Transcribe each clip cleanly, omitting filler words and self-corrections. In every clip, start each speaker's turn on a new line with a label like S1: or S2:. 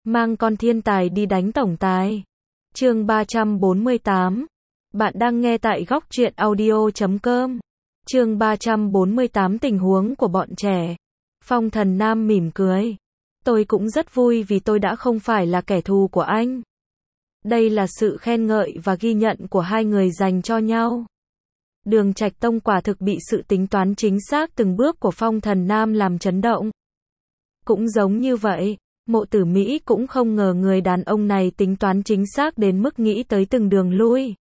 S1: Mang con thiên tài đi đánh tổng tài. Chương 348. Bạn đang nghe tại góc truyện audio.com. Chương 348 tình huống của bọn trẻ. Phong Thần Nam mỉm cười. Tôi cũng rất vui vì tôi đã không phải là kẻ thù của anh. Đây là sự khen ngợi và ghi nhận của hai người dành cho nhau. Đường Trạch Tông quả thực bị sự tính toán chính xác từng bước của Phong Thần Nam làm chấn động. Cũng giống như vậy, Mộ Tử Mỹ cũng không ngờ người đàn ông này tính toán chính xác đến mức nghĩ tới từng đường lui.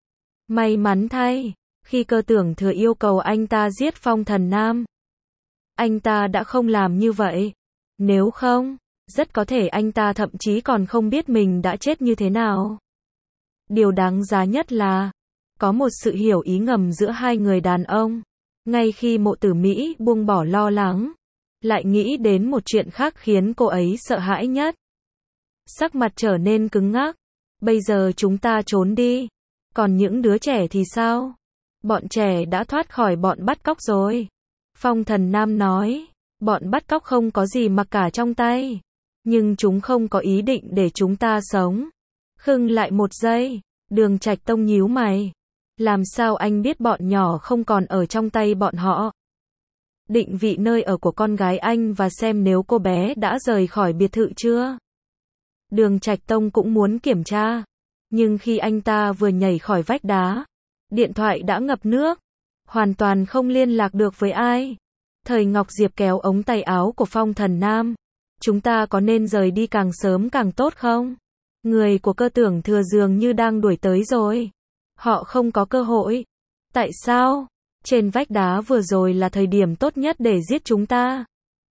S1: May mắn thay, khi Cơ Tưởng Thừa yêu cầu anh ta giết Phong Thần Nam, anh ta đã không làm như vậy. Nếu không, rất có thể anh ta thậm chí còn không biết mình đã chết như thế nào. Điều đáng giá nhất là, có một sự hiểu ý ngầm giữa hai người đàn ông. Ngay khi Mộ Tử Mỹ buông bỏ lo lắng, lại nghĩ đến một chuyện khác khiến cô ấy sợ hãi nhất. Sắc mặt trở nên cứng ngắc. Bây giờ chúng ta trốn đi. Còn những đứa trẻ thì sao? Bọn trẻ đã thoát khỏi bọn bắt cóc rồi. Phong Thần Nam nói, bọn bắt cóc không có gì mặc cả trong tay. Nhưng chúng không có ý định để chúng ta sống. Khựng lại một giây, Đường Trạch Tông nhíu mày. Làm sao anh biết bọn nhỏ không còn ở trong tay bọn họ? Định vị nơi ở của con gái anh và xem nếu cô bé đã rời khỏi biệt thự chưa. Đường Trạch Tông cũng muốn kiểm tra. Nhưng khi anh ta vừa nhảy khỏi vách đá, điện thoại đã ngập nước. Hoàn toàn không liên lạc được với ai. Thời Ngọc Diệp kéo ống tay áo của Phong Thần Nam. Chúng ta có nên rời đi càng sớm càng tốt không? Người của Cơ Tưởng Thừa dường như đang đuổi tới rồi. Họ không có cơ hội. Tại sao? Trên vách đá vừa rồi là thời điểm tốt nhất để giết chúng ta.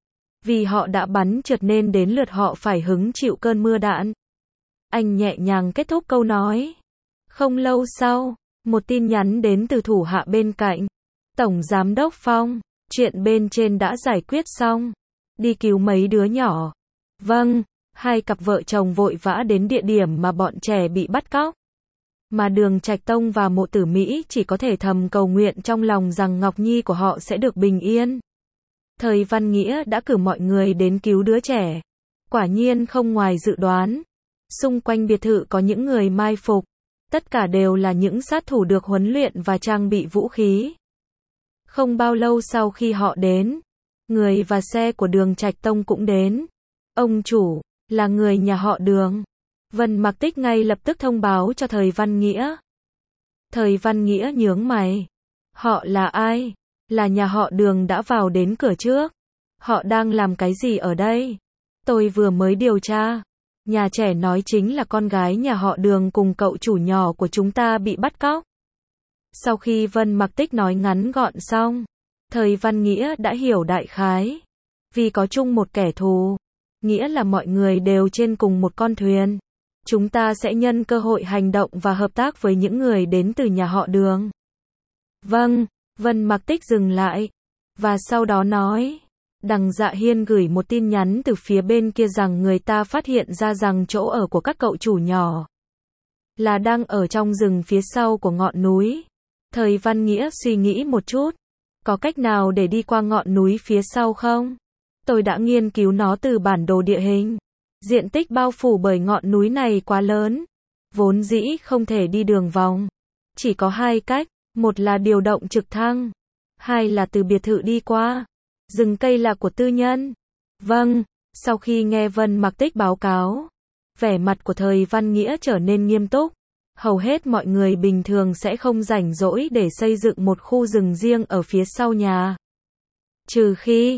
S1: Vì họ đã bắn trượt nên đến lượt họ phải hứng chịu cơn mưa đạn. Anh nhẹ nhàng kết thúc câu nói. Không lâu sau, một tin nhắn đến từ thủ hạ bên cạnh. Tổng Giám đốc Phong, chuyện bên trên đã giải quyết xong. Đi cứu mấy đứa nhỏ. Vâng, hai cặp vợ chồng vội vã đến địa điểm mà bọn trẻ bị bắt cóc. Mà Đường Trạch Tông và Mộ Tử Mỹ chỉ có thể thầm cầu nguyện trong lòng rằng Ngọc Nhi của họ sẽ được bình yên. Thời Văn Nghĩa đã cử mọi người đến cứu đứa trẻ. Quả nhiên không ngoài dự đoán. Xung quanh biệt thự có những người mai phục. Tất cả đều là những sát thủ được huấn luyện và trang bị vũ khí. Không bao lâu sau khi họ đến, người và xe của Đường Trạch Tông cũng đến. Ông chủ, là người nhà họ Đường. Vân Mặc Tích ngay lập tức thông báo cho Thời Văn Nghĩa. Thời Văn Nghĩa nhướng mày. Họ là ai? Là nhà họ Đường đã vào đến cửa trước. Họ đang làm cái gì ở đây? Tôi vừa mới điều tra. Nhà trẻ nói chính là con gái nhà họ Đường cùng cậu chủ nhỏ của chúng ta bị bắt cóc. Sau khi Vân Mặc Tích nói ngắn gọn xong, Thời Văn Nghĩa đã hiểu đại khái. Vì có chung một kẻ thù, nghĩa là mọi người đều trên cùng một con thuyền. Chúng ta sẽ nhân cơ hội hành động và hợp tác với những người đến từ nhà họ Đường. Vâng, Vân Mặc Tích dừng lại. Và sau đó nói. Đằng Dạ Hiên gửi một tin nhắn từ phía bên kia rằng người ta phát hiện ra rằng chỗ ở của các cậu chủ nhỏ là đang ở trong rừng phía sau của ngọn núi. Thời Văn Nghĩa suy nghĩ một chút. Có cách nào để đi qua ngọn núi phía sau không? Tôi đã nghiên cứu nó từ bản đồ địa hình. Diện tích bao phủ bởi ngọn núi này quá lớn. Vốn dĩ không thể đi đường vòng. Chỉ có hai cách. Một là điều động trực thăng. Hai là từ biệt thự đi qua. Rừng cây là của tư nhân. Vâng, sau khi nghe Vân Mặc Tích báo cáo, vẻ mặt của Thời Văn Nghĩa trở nên nghiêm túc. Hầu hết mọi người bình thường sẽ không rảnh rỗi để xây dựng một khu rừng riêng ở phía sau nhà. Trừ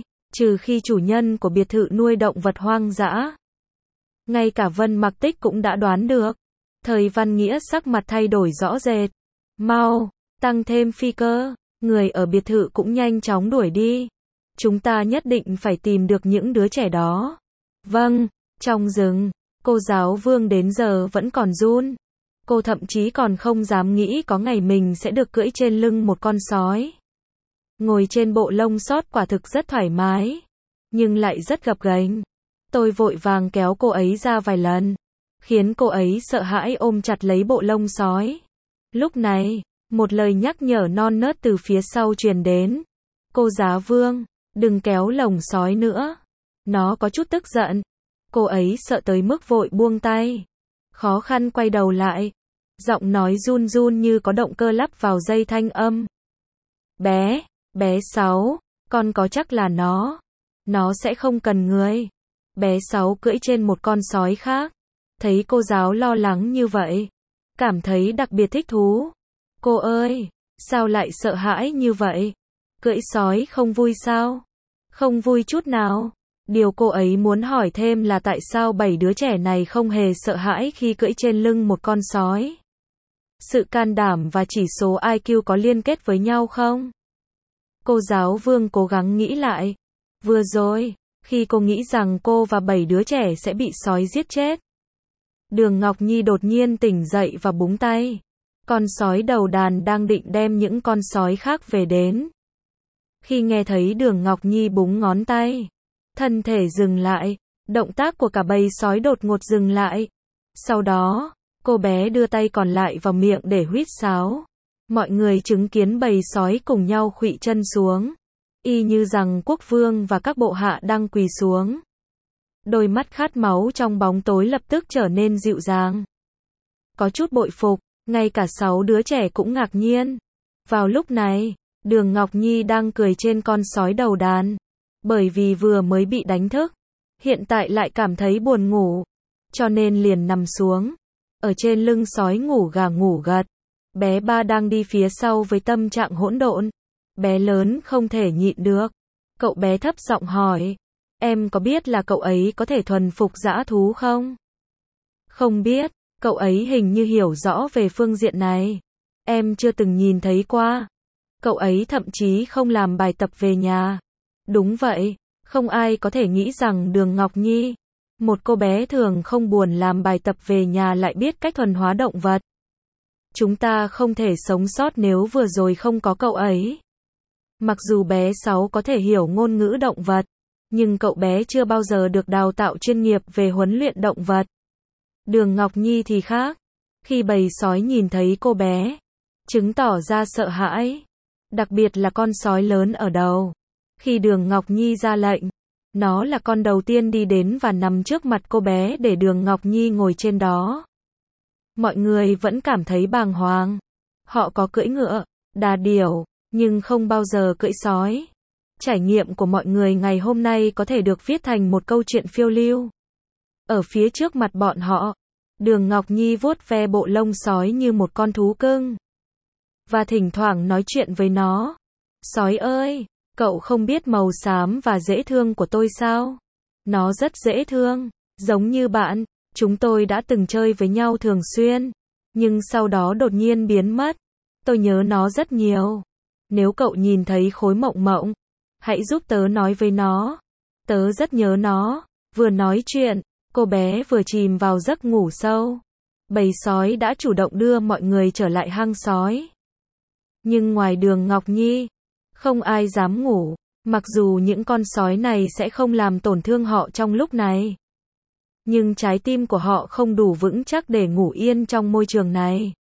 S1: khi chủ nhân của biệt thự nuôi động vật hoang dã. Ngay cả Vân Mặc Tích cũng đã đoán được. Thời Văn Nghĩa sắc mặt thay đổi rõ rệt. Mau, tăng thêm phi cơ. Người ở biệt thự cũng nhanh chóng đuổi đi. Chúng ta nhất định phải tìm được những đứa trẻ đó. Vâng, trong rừng, cô giáo Vương đến giờ vẫn còn run. Cô thậm chí còn không dám nghĩ có ngày mình sẽ được cưỡi trên lưng một con sói. Ngồi trên bộ lông sót quả thực rất thoải mái, nhưng lại rất gập ghềnh. Tôi vội vàng kéo cô ấy ra vài lần, khiến cô ấy sợ hãi ôm chặt lấy bộ lông sói. Lúc này, một lời nhắc nhở non nớt từ phía sau truyền đến. Cô giáo Vương, đừng kéo lồng sói nữa. Nó có chút tức giận. Cô ấy sợ tới mức vội buông tay. Khó khăn quay đầu lại. Giọng nói run run như có động cơ lắp vào dây thanh âm. Bé Sáu, con có chắc là nó sẽ không cần người. Bé Sáu cưỡi trên một con sói khác. Thấy cô giáo lo lắng như vậy. Cảm thấy đặc biệt thích thú. Cô ơi, sao lại sợ hãi như vậy? Cưỡi sói không vui sao? Không vui chút nào. Điều cô ấy muốn hỏi thêm là tại sao 7 đứa trẻ này không hề sợ hãi khi cưỡi trên lưng một con sói. Sự can đảm và chỉ số IQ có liên kết với nhau không? Cô giáo Vương cố gắng nghĩ lại. Vừa rồi, khi cô nghĩ rằng cô và 7 đứa trẻ sẽ bị sói giết chết. Đường Ngọc Nhi đột nhiên tỉnh dậy và búng tay. Con sói đầu đàn đang định đem những con sói khác về đến. Khi nghe thấy Đường Ngọc Nhi búng ngón tay, thân thể dừng lại, động tác của cả bầy sói đột ngột dừng lại. Sau đó, cô bé đưa tay còn lại vào miệng để huýt sáo. Mọi người chứng kiến bầy sói cùng nhau khuỵu chân xuống, y như rằng quốc vương và các bộ hạ đang quỳ xuống. Đôi mắt khát máu trong bóng tối lập tức trở nên dịu dàng. Có chút bội phục, ngay cả 6 đứa trẻ cũng ngạc nhiên. Vào lúc này, Đường Ngọc Nhi đang cười trên con sói đầu đàn. Bởi vì vừa mới bị đánh thức, hiện tại lại cảm thấy buồn ngủ, cho nên liền nằm xuống. Ở trên lưng sói ngủ gà ngủ gật. Bé Ba đang đi phía sau với tâm trạng hỗn độn. Bé lớn không thể nhịn được. Cậu bé thấp giọng hỏi. Em có biết là cậu ấy có thể thuần phục dã thú không? Không biết, cậu ấy hình như hiểu rõ về phương diện này. Em chưa từng nhìn thấy qua. Cậu ấy thậm chí không làm bài tập về nhà. Đúng vậy, không ai có thể nghĩ rằng Đường Ngọc Nhi, một cô bé thường không buồn làm bài tập về nhà lại biết cách thuần hóa động vật. Chúng ta không thể sống sót nếu vừa rồi không có cậu ấy. Mặc dù bé Sáu có thể hiểu ngôn ngữ động vật, nhưng cậu bé chưa bao giờ được đào tạo chuyên nghiệp về huấn luyện động vật. Đường Ngọc Nhi thì khác. Khi bầy sói nhìn thấy cô bé, chứng tỏ ra sợ hãi. Đặc biệt là con sói lớn ở đầu. Khi Đường Ngọc Nhi ra lệnh, nó là con đầu tiên đi đến và nằm trước mặt cô bé để Đường Ngọc Nhi ngồi trên đó. Mọi người vẫn cảm thấy bàng hoàng. Họ có cưỡi ngựa, đà điểu, nhưng không bao giờ cưỡi sói. Trải nghiệm của mọi người ngày hôm nay có thể được viết thành một câu chuyện phiêu lưu. Ở phía trước mặt bọn họ, Đường Ngọc Nhi vuốt ve bộ lông sói như một con thú cưng. Và thỉnh thoảng nói chuyện với nó. Sói ơi, cậu không biết màu xám và dễ thương của tôi sao? Nó rất dễ thương, giống như bạn, chúng tôi đã từng chơi với nhau thường xuyên. Nhưng sau đó đột nhiên biến mất. Tôi nhớ nó rất nhiều. Nếu cậu nhìn thấy Khối Mộng Mộng, hãy giúp tớ nói với nó. Tớ rất nhớ nó. Vừa nói chuyện, cô bé vừa chìm vào giấc ngủ sâu. Bầy sói đã chủ động đưa mọi người trở lại hang sói. Nhưng ngoài Đường Ngọc Nhi, không ai dám ngủ. Mặc dù những con sói này sẽ không làm tổn thương họ trong lúc này. Nhưng trái tim của họ không đủ vững chắc để ngủ yên trong môi trường này.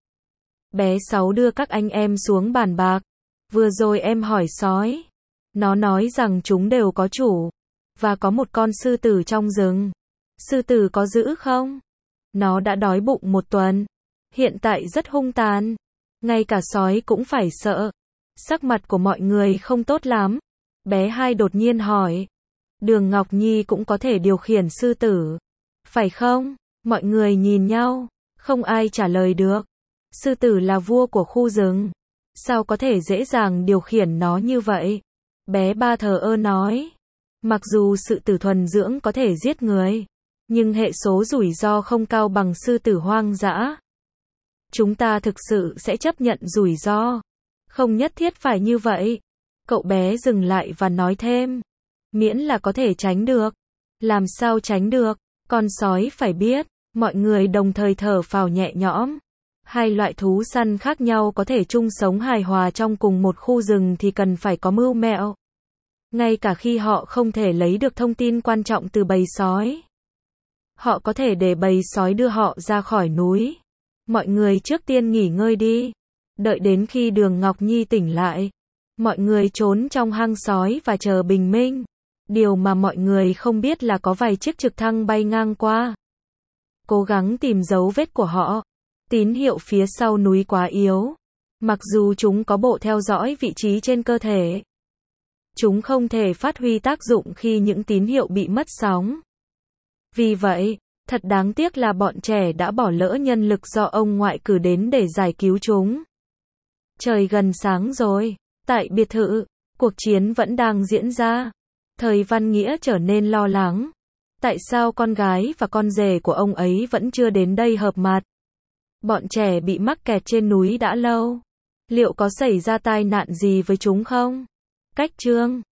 S1: Bé Sáu đưa các anh em xuống bàn bạc. Vừa rồi em hỏi sói. Nó nói rằng chúng đều có chủ. Và có một con sư tử trong rừng. Sư tử có dữ không? Nó đã đói bụng 1 tuần. Hiện tại rất hung tàn. Ngay cả sói cũng phải sợ. Sắc mặt của mọi người không tốt lắm. Bé Hai đột nhiên hỏi. Đường Ngọc Nhi cũng có thể điều khiển sư tử. Phải không? Mọi người nhìn nhau. Không ai trả lời được. Sư tử là vua của khu rừng. Sao có thể dễ dàng điều khiển nó như vậy? Bé Ba thờ ơ nói. Mặc dù sư tử thuần dưỡng có thể giết người, nhưng hệ số rủi ro không cao bằng sư tử hoang dã. Chúng ta thực sự sẽ chấp nhận rủi ro. Không nhất thiết phải như vậy. Cậu bé dừng lại và nói thêm. Miễn là có thể tránh được. Làm sao tránh được? Con sói phải biết. Mọi người đồng thời thở phào nhẹ nhõm. Hai loại thú săn khác nhau có thể chung sống hài hòa trong cùng một khu rừng thì cần phải có mưu mẹo. Ngay cả khi họ không thể lấy được thông tin quan trọng từ bầy sói, họ có thể để bầy sói đưa họ ra khỏi núi. Mọi người trước tiên nghỉ ngơi đi. Đợi đến khi Đường Ngọc Nhi tỉnh lại, mọi người trốn trong hang sói và chờ bình minh. Điều mà mọi người không biết là có vài chiếc trực thăng bay ngang qua, cố gắng tìm dấu vết của họ. Tín hiệu phía sau núi quá yếu. Mặc dù chúng có bộ theo dõi vị trí trên cơ thể, chúng không thể phát huy tác dụng khi những tín hiệu bị mất sóng. Vì vậy, thật đáng tiếc là bọn trẻ đã bỏ lỡ nhân lực do ông ngoại cử đến để giải cứu chúng. Trời gần sáng rồi. Tại biệt thự, cuộc chiến vẫn đang diễn ra. Thời Văn Nghĩa trở nên lo lắng. Tại sao con gái và con rể của ông ấy vẫn chưa đến đây hợp mặt? Bọn trẻ bị mắc kẹt trên núi đã lâu. Liệu có xảy ra tai nạn gì với chúng không? Cách chương